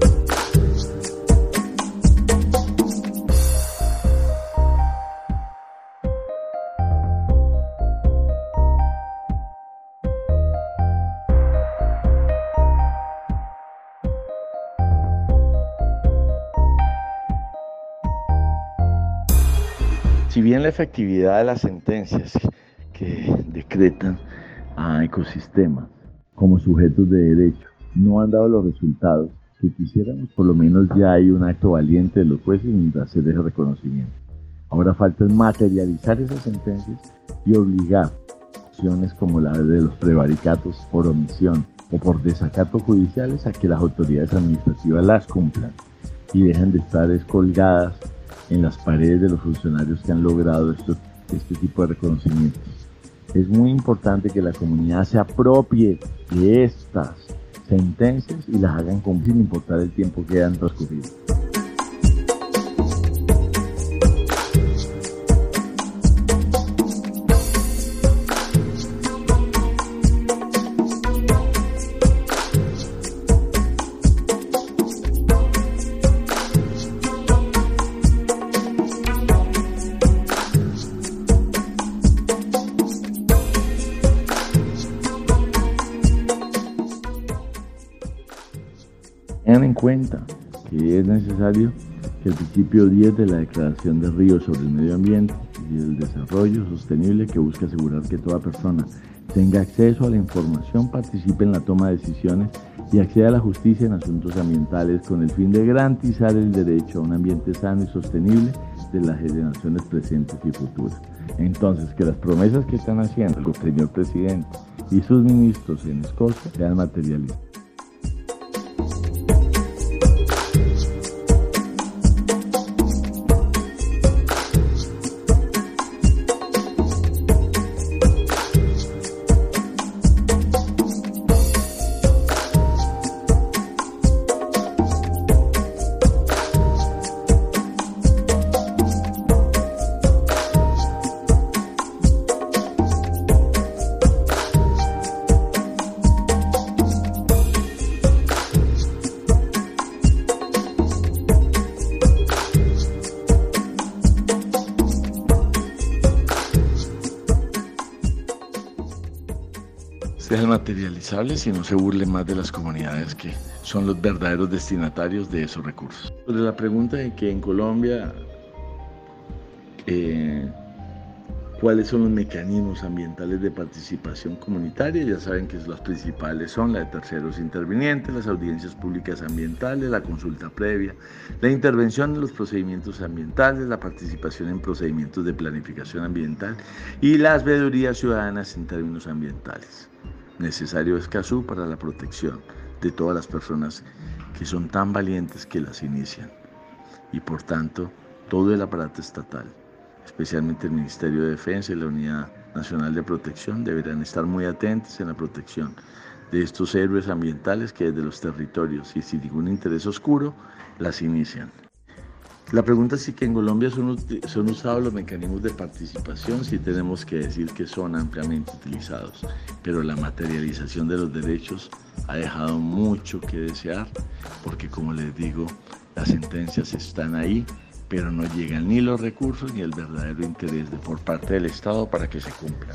D: Si bien la efectividad de las sentencias que decretan a ecosistemas como sujetos de derecho no han dado los resultados que quisiéramos, por lo menos ya hay un acto valiente de los jueces en hacer ese reconocimiento. Ahora falta materializar esas sentencias y obligar acciones como la de los prevaricatos por omisión o por desacato judiciales a que las autoridades administrativas las cumplan y dejen de estar colgadas en las paredes de los funcionarios que han logrado este tipo de reconocimientos. Es muy importante que la comunidad se apropie de estas sentencias y las hagan cumplir sin importar el tiempo que hayan transcurrido. Tengan en cuenta que es necesario que el principio 10 de la Declaración de Río sobre el Medio Ambiente y el Desarrollo Sostenible, que busca asegurar que toda persona tenga acceso a la información, participe en la toma de decisiones y acceda a la justicia en asuntos ambientales con el fin de garantizar el derecho a un ambiente sano y sostenible de las generaciones presentes y futuras. Entonces, que las promesas que están haciendo el señor presidente y sus ministros en Escocia sean materializadas. materializable si no se burle más de las comunidades que son los verdaderos destinatarios de esos recursos. Sobre la pregunta de que en Colombia cuáles son los mecanismos ambientales de participación comunitaria, ya saben que los principales son la de terceros intervinientes, las audiencias públicas ambientales, la consulta previa, la intervención en los procedimientos ambientales, la participación en procedimientos de planificación ambiental y las veedurías ciudadanas en términos ambientales. Necesario Escazú para la protección de todas las personas que son tan valientes que las inician y por tanto todo el aparato estatal, especialmente el Ministerio de Defensa y la Unidad Nacional de Protección, deberán estar muy atentos en la protección de estos héroes ambientales que desde los territorios y sin ningún interés oscuro las inician. La pregunta es si que en Colombia son usados los mecanismos de participación, sí tenemos que decir que son ampliamente utilizados, pero la materialización de los derechos ha dejado mucho que desear, porque como les digo, las sentencias están ahí, pero no llegan ni los recursos ni el verdadero interés por parte del Estado para que se cumplan.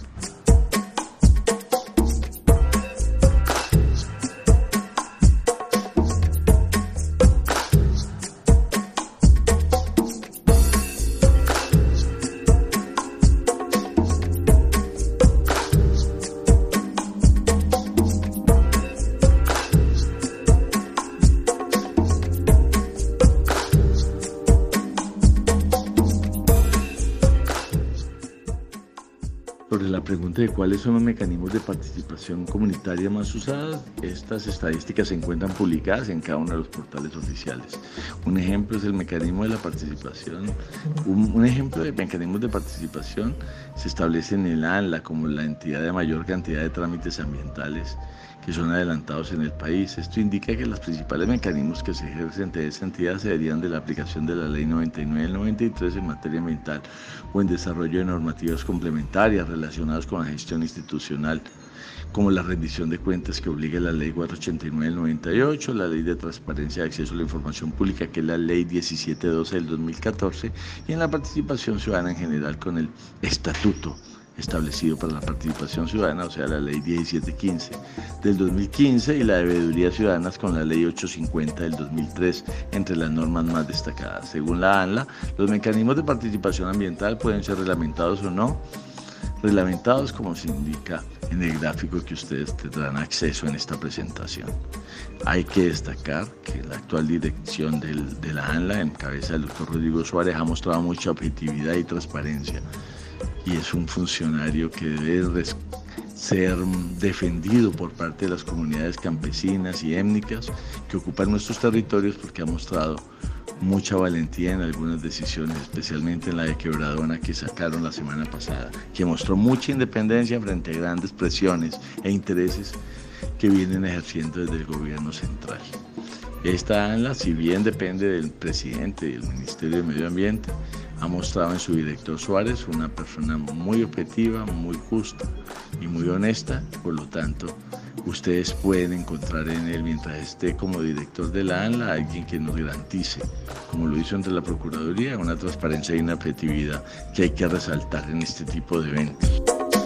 D: Sobre la pregunta de cuáles son los mecanismos de participación comunitaria más usados, estas estadísticas se encuentran publicadas en cada uno de los portales oficiales. Un ejemplo es el mecanismo de la participación. Un ejemplo de mecanismos de participación se establece en el ANLA como la entidad de mayor cantidad de trámites ambientales que son adelantados en el país. Esto indica que los principales mecanismos que se ejercen de esta entidad se derivan de la aplicación de la Ley 99 del 93 en materia ambiental o en desarrollo de normativas complementarias relacionadas con la gestión institucional, como la rendición de cuentas que obliga la Ley 489 del 98, la Ley de Transparencia de Acceso a la Información Pública, que es la Ley 1712 del 2014, y en la participación ciudadana en general con el Estatuto establecido para la participación ciudadana, o sea, la Ley 1715 del 2015 y la de veedurías ciudadanas con la Ley 850 del 2003, entre las normas más destacadas. Según la ANLA, los mecanismos de participación ambiental pueden ser reglamentados o no reglamentados, como se indica en el gráfico que ustedes tendrán acceso en esta presentación. Hay que destacar que la actual dirección de la ANLA, en cabeza del doctor Rodrigo Suárez, ha mostrado mucha objetividad y transparencia, y es un funcionario que debe ser defendido por parte de las comunidades campesinas y étnicas que ocupan nuestros territorios, porque ha mostrado mucha valentía en algunas decisiones, especialmente en la de Quebradona que sacaron la semana pasada, que mostró mucha independencia frente a grandes presiones e intereses que vienen ejerciendo desde el gobierno central. Esta ANLA, si bien depende del presidente y del Ministerio de Medio Ambiente, ha mostrado en su director Suárez una persona muy objetiva, muy justa y muy honesta. Por lo tanto, ustedes pueden encontrar en él, mientras esté como director de la ANLA, alguien que nos garantice, como lo hizo ante la Procuraduría, una transparencia y una objetividad que hay que resaltar en este tipo de eventos.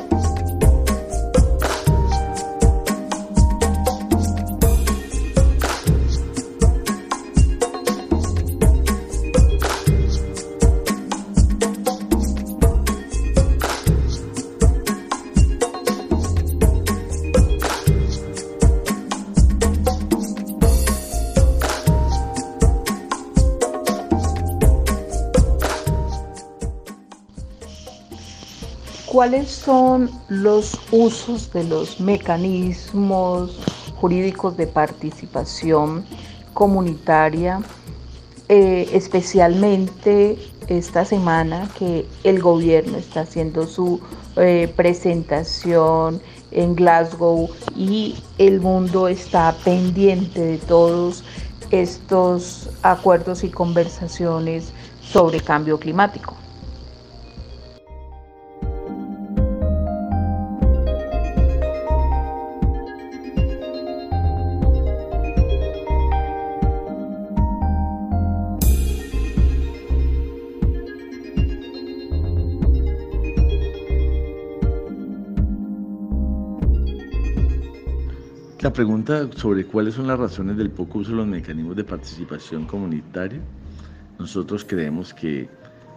C: ¿Cuáles son los usos de los mecanismos jurídicos de participación comunitaria, especialmente esta semana que el gobierno está haciendo su presentación en Glasgow y el mundo está pendiente de todos estos acuerdos y conversaciones sobre cambio climático?
D: La pregunta sobre cuáles son las razones del poco uso de los mecanismos de participación comunitaria, nosotros creemos que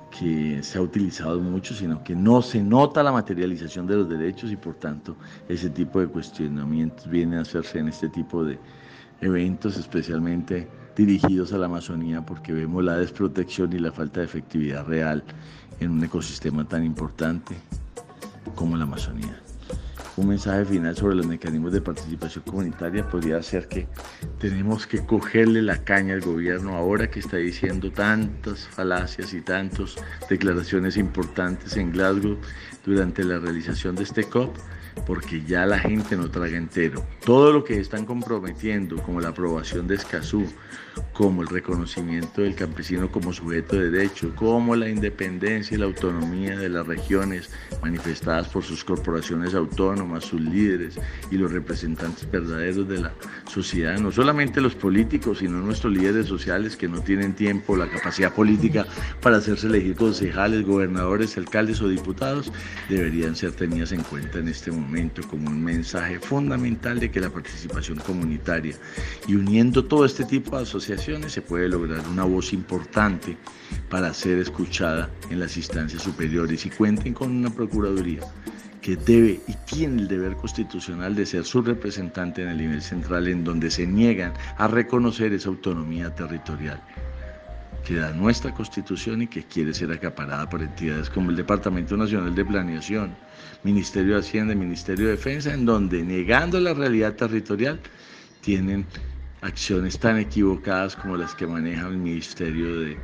D: se ha utilizado mucho, sino que no se nota la materialización de los derechos y por tanto ese tipo de cuestionamientos vienen a hacerse en este tipo de eventos, especialmente dirigidos a la Amazonía, porque vemos la desprotección y la falta de efectividad real en un ecosistema tan importante como la Amazonía. Un mensaje final sobre los mecanismos de participación comunitaria podría ser que tenemos que cogerle la caña al gobierno ahora que está diciendo tantas falacias y tantas declaraciones importantes en Glasgow durante la realización de este COP, porque ya la gente no traga entero. Todo lo que están comprometiendo, como la aprobación de Escazú, como el reconocimiento del campesino como sujeto de derecho, como la independencia y la autonomía de las regiones manifestadas por sus corporaciones autónomas, sus líderes y los representantes verdaderos de la sociedad, no solamente los políticos, sino nuestros líderes sociales que no tienen tiempo, la capacidad política para hacerse elegir concejales, gobernadores, alcaldes o diputados, deberían ser tenidas en cuenta en este momento como un mensaje fundamental de que la participación comunitaria y uniendo todo este tipo de asociaciones se puede lograr una voz importante para ser escuchada en las instancias superiores y cuenten con una Procuraduría que debe y tiene el deber constitucional de ser su representante en el nivel central, en donde se niegan a reconocer esa autonomía territorial que da nuestra Constitución y que quiere ser acaparada por entidades como el Departamento Nacional de Planeación, Ministerio de Hacienda y Ministerio de Defensa, en donde, negando la realidad territorial, tienen acciones tan equivocadas como las que maneja el Ministerio de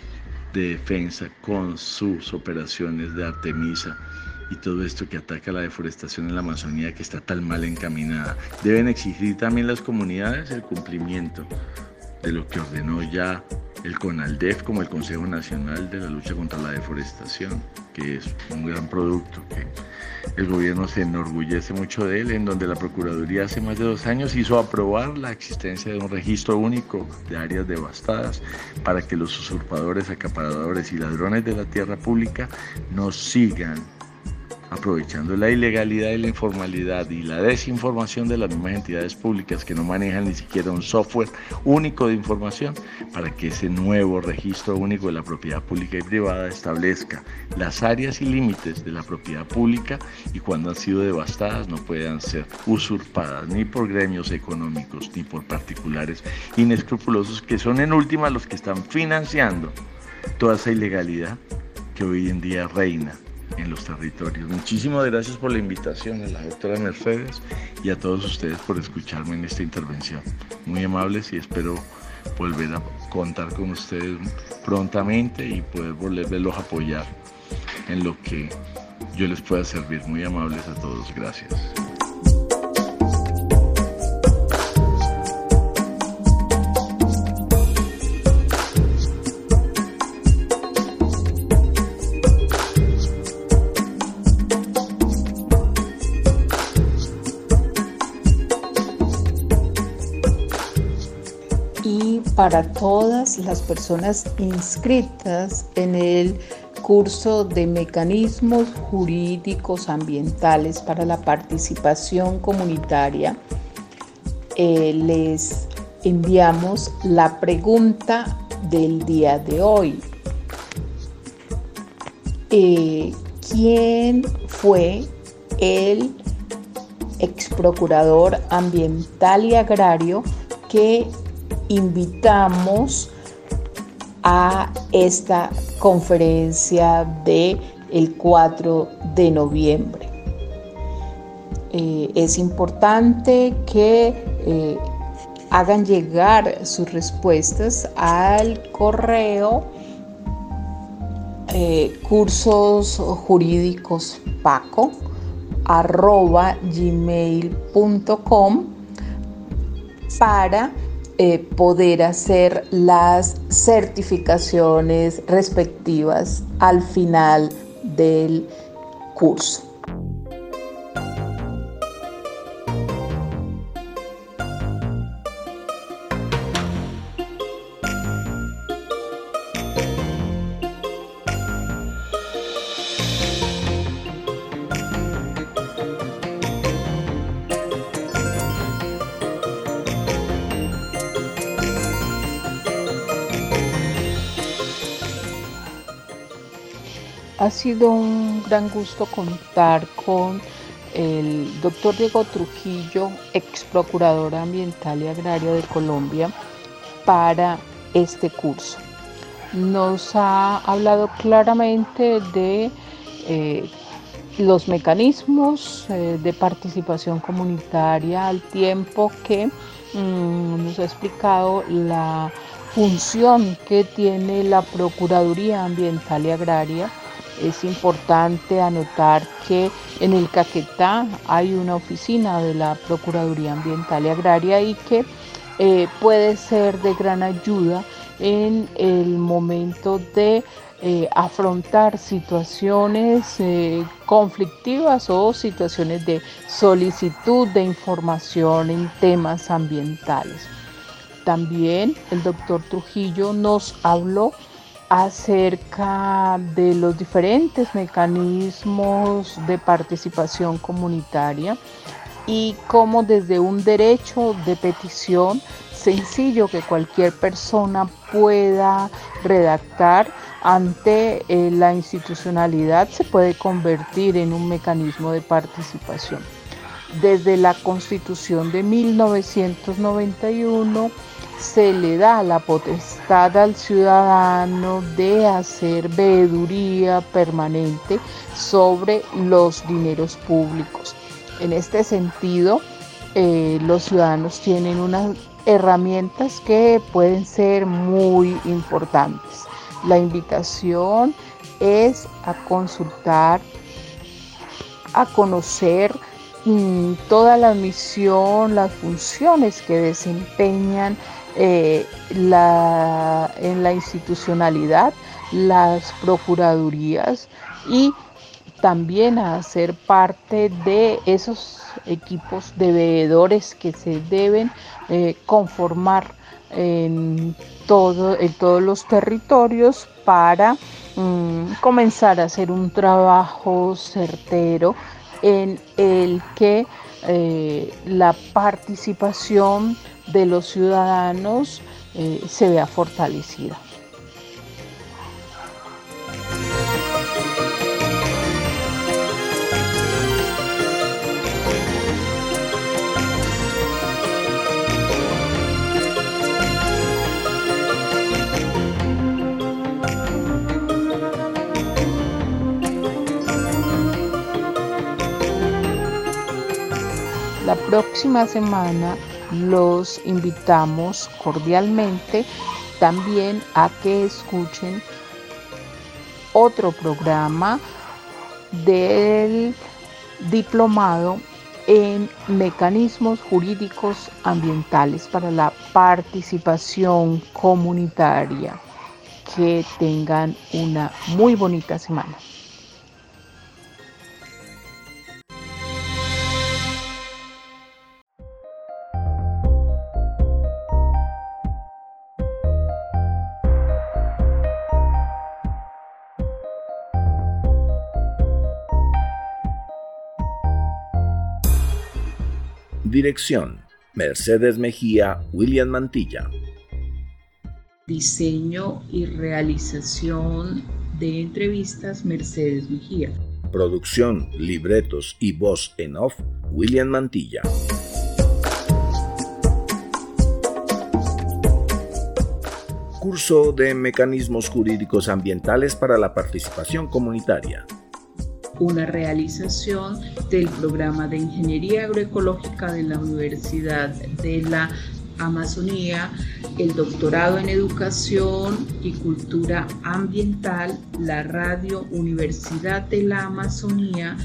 D: Defensa con sus operaciones de Artemisa y todo esto que ataca la deforestación en la Amazonía, que está tan mal encaminada. Deben exigir también las comunidades el cumplimiento de lo que ordenó ya el CONALDEF como el Consejo Nacional de la Lucha contra la Deforestación, que es un gran producto que el gobierno se enorgullece mucho de él, en donde la Procuraduría hace más de 2 años hizo aprobar la existencia de un registro único de áreas devastadas para que los usurpadores, acaparadores y ladrones de la tierra pública no sigan aprovechando la ilegalidad y la informalidad y la desinformación de las mismas entidades públicas que no manejan ni siquiera un software único de información para que ese nuevo registro único de la propiedad pública y privada establezca las áreas y límites de la propiedad pública y cuando han sido devastadas no puedan ser usurpadas ni por gremios económicos ni por particulares inescrupulosos que son en última los que están financiando toda esa ilegalidad que hoy en día reina en los territorios. Muchísimas gracias por la invitación a la doctora Mercedes y a todos ustedes por escucharme en esta intervención. Muy amables y espero volver a contar con ustedes prontamente y poder volverlos a apoyar en lo que yo les pueda servir. Muy amables a todos. Gracias.
C: Para todas las personas inscritas en el curso de mecanismos jurídicos ambientales para la participación comunitaria, les enviamos la pregunta del día de hoy. ¿Quién fue el exprocurador ambiental y agrario que invitamos a esta conferencia del 4 de noviembre? Es importante que hagan llegar sus respuestas al correo cursosjurídicospaco@gmail.com para poder hacer las certificaciones respectivas al final del curso. Ha sido un gran gusto contar con el doctor Diego Trujillo, ex procurador ambiental y agrario de Colombia, para este curso. Nos ha hablado claramente de los mecanismos de participación comunitaria, al tiempo que nos ha explicado la función que tiene la Procuraduría Ambiental y Agraria. Es importante anotar que en el Caquetá hay una oficina de la Procuraduría Ambiental y Agraria y que puede ser de gran ayuda en el momento de afrontar situaciones conflictivas o situaciones de solicitud de información en temas ambientales. También el doctor Trujillo nos habló acerca de los diferentes mecanismos de participación comunitaria y cómo desde un derecho de petición sencillo que cualquier persona pueda redactar ante la institucionalidad se puede convertir en un mecanismo de participación. Desde la Constitución de 1991 se le da la potestad al ciudadano de hacer veeduría permanente sobre los dineros públicos. En este sentido, los ciudadanos tienen unas herramientas que pueden ser muy importantes. La invitación es a consultar, a conocer toda la misión, las funciones que desempeñan en la institucionalidad, las procuradurías, y también a ser parte de esos equipos de veedores que se deben conformar en todos los territorios para comenzar a hacer un trabajo certero en el que la participación de los ciudadanos se vea fortalecida. La próxima semana los invitamos cordialmente también a que escuchen otro programa del diplomado en mecanismos jurídicos ambientales para la participación comunitaria. Que tengan una muy bonita semana.
B: Dirección: Mercedes Mejía, William Mantilla.
A: Diseño y realización de entrevistas, Mercedes Mejía.
B: Producción, libretos y voz en off, William Mantilla. Curso de Mecanismos Jurídicos Ambientales para la Participación Comunitaria.
A: Una realización del programa de Ingeniería Agroecológica de la Universidad de la Amazonía, el doctorado en Educación y Cultura Ambiental, la Radio Universidad de la Amazonía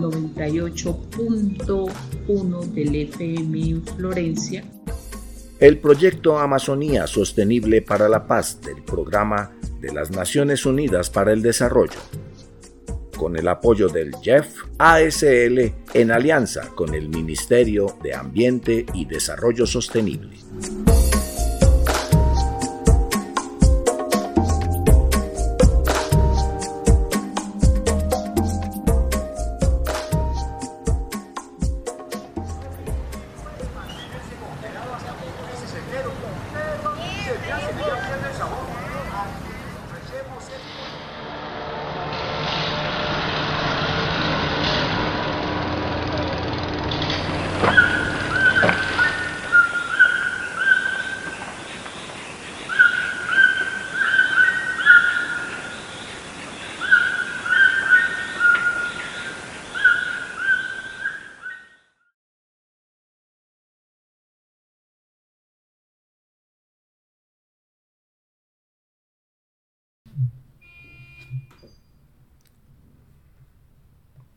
A: 98.1 del FM en Florencia.
B: El proyecto Amazonía Sostenible para la Paz del Programa de las Naciones Unidas para el Desarrollo, con el apoyo del JEF ASL en alianza con el Ministerio de Ambiente y Desarrollo Sostenible.